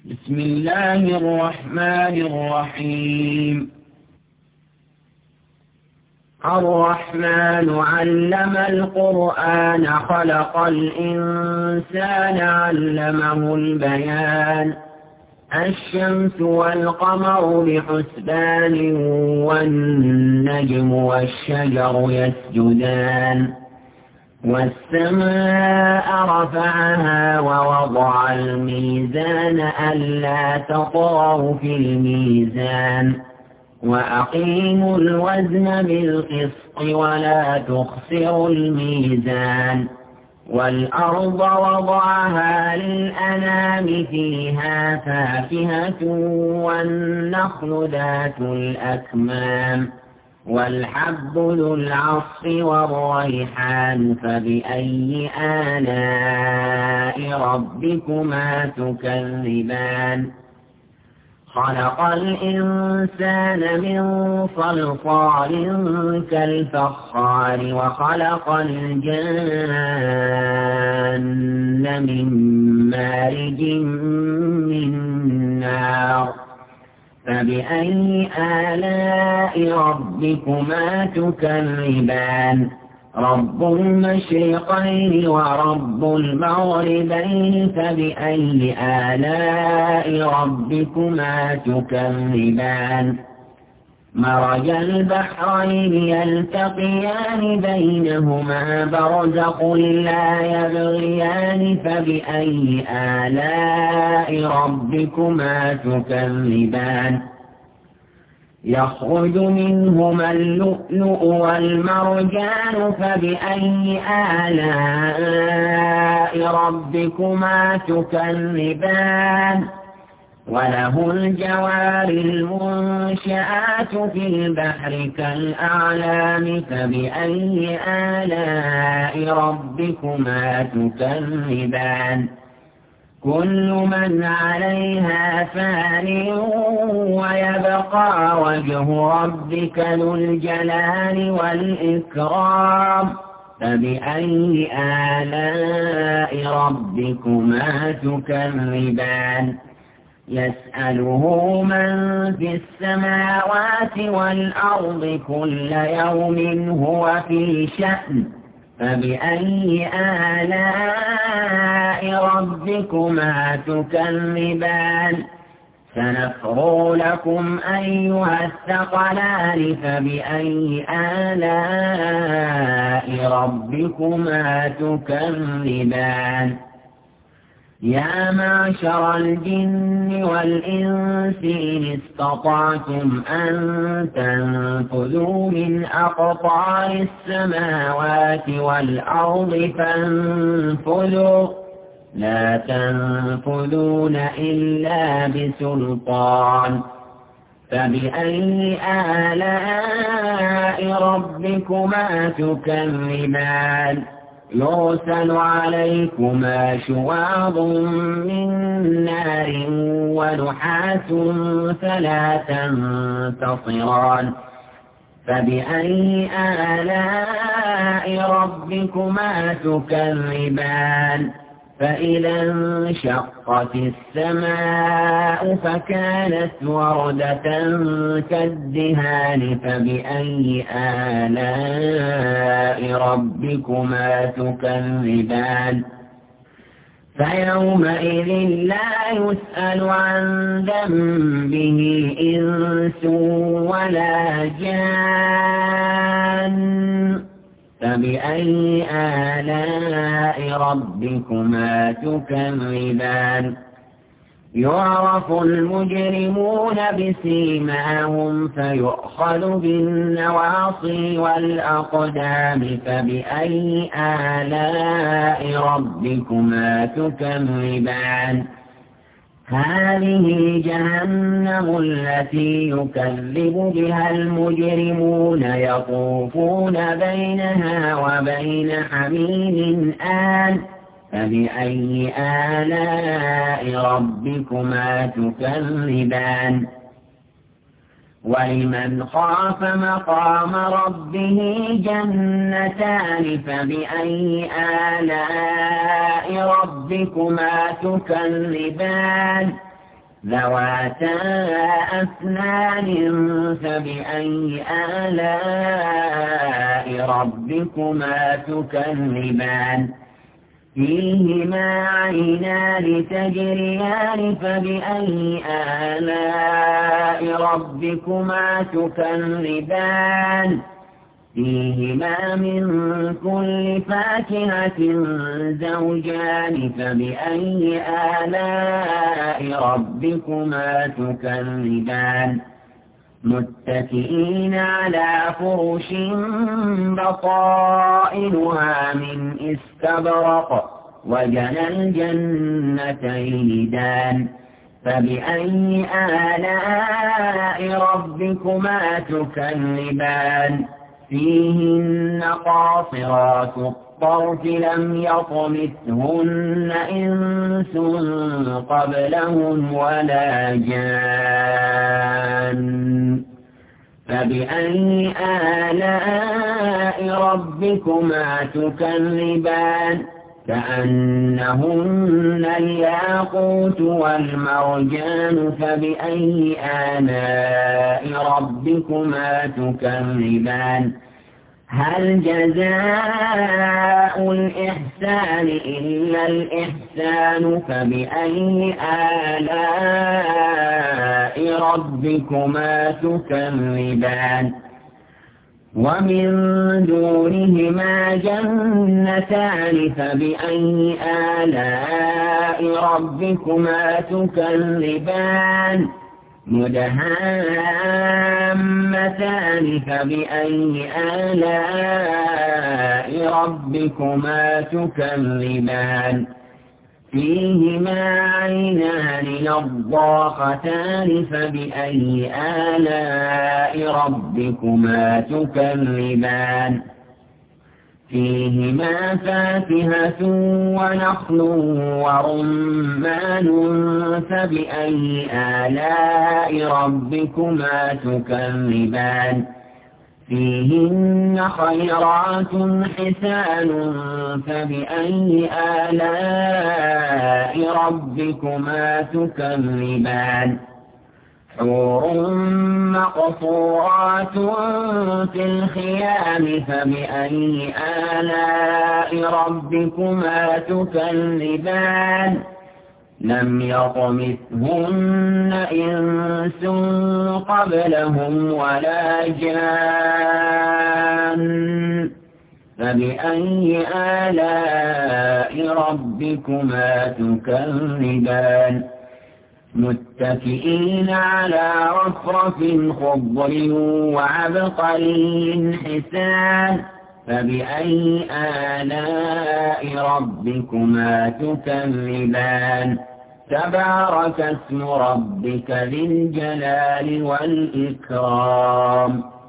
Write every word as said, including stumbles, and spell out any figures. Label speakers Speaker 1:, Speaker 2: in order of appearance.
Speaker 1: بسم الله الرحمن الرحيم. الرحمن علم القرآن خلق الإنسان علمه البيان. الشمس والقمر بحسبان والنجم والشجر يسجدان والسماء رفعها ووضع الميزان ألا تطغوا في الميزان وأقيموا الوزن بالقسط ولا تخسروا الميزان والأرض وضعها للأنام فيها فاكهة والنخل ذات الأكمام والحب ذو العصف والريحان فبأي آلاء ربكما تكذبان خلق الإنسان من صلصال كالفخار وخلق الجن من مارج من نار فبأي آلاء ربكما تكذبان رب المشرقين ورب المغربين فبأي آلاء ربكما تكذبان مرج البحرين يلتقيان بينهما برزخ لا يبغيان فبأي آلاء ربكما تكذبان يخرج منهما اللؤلؤ والمرجان فبأي آلاء ربكما تكذبان وله الجوار المنشآت في البحر كالأعلام فبأي آلاء ربكما تكذبان كل من عليها فان ويبقى وجه ربك ذو الجلال والإكرام فبأي آلاء ربكما تكذبان يسأله من في السماوات والأرض كل يوم هو في شأن فبأي آلاء ربكما تكذبان سنفرغ لكم أيها الثقلان فبأي آلاء ربكما تكذبان يا معشر الجن والإنس إن استطعتم أن تنفذوا من أقطار السماوات والأرض فانفذوا لا تنفذون إلا بسلطان فبأي آلاء ربكما تكذبان يرسل عليكما شواظ من نار ونحاس فلا تنتصران فبأي آلاء ربكما تكذبان فإذا انشقت السماء فكانت وردة كالدهان فبأي آلاء ربكما تكذبان فيومئذ لا يسأل عن ذنبه إنس ولا جان فبأي آلاء ربكما تكذبان يعرف المجرمون بسيماهم فيؤخذ بالنواصي والأقدام فبأي آلاء ربكما تكذبان هذه جهنم التي يكذب بها المجرمون يطوفون بينها وبين حميم آن فبأي آلاء ربكما تكذبان ولمن خاف مقام ربه جنتان فبأي آلاء ربكما تكذبان ذواتا أفنان فبأي آلاء ربكما تكذبان فيهما عينان تجريان فبأي آلاء ربكما تكذبان فيهما من كل فاكهة زوجان فبأي آلاء ربكما تكذبان متكئين على فرش بطائنها من استبرق وجنى الجنتين دان فبأي آلاء ربكما تكذبان فيهن قاصرات الطرف لم يطمثهن إنس قبلهم ولا جان فبأي آلاء ربكما تكذبان كأنهن الياقوت والمرجان فبأي آلاء ربكما تكذبان هل جزاء الإحسان إلا الإحسان فبأي آلاء ربكما تكذبان ومن دونهما جنتان فبأي آلاء ربكما تكذبان مدهامتان فبأي آلاء ربكما تكذبان فيهما عينان نضاختان فبأي آلاء ربكما تكذبان فيهما فاكهة ونخل ورمان فبأي آلاء ربكما تكذبان فيهن خيرات حسان فبأي آلاء ربكما تكذبان حور مقصورات في الخيام فبأي آلاء ربكما تكذبان لم يطمثهن إنس قبلهم ولا جان فبأي آلاء ربكما تكذبان متكئين على رفرف خضر وعبقري حسان فبأي آلاء ربكما تكذبان تبارك اسم ربك ذي الجلال والإكرام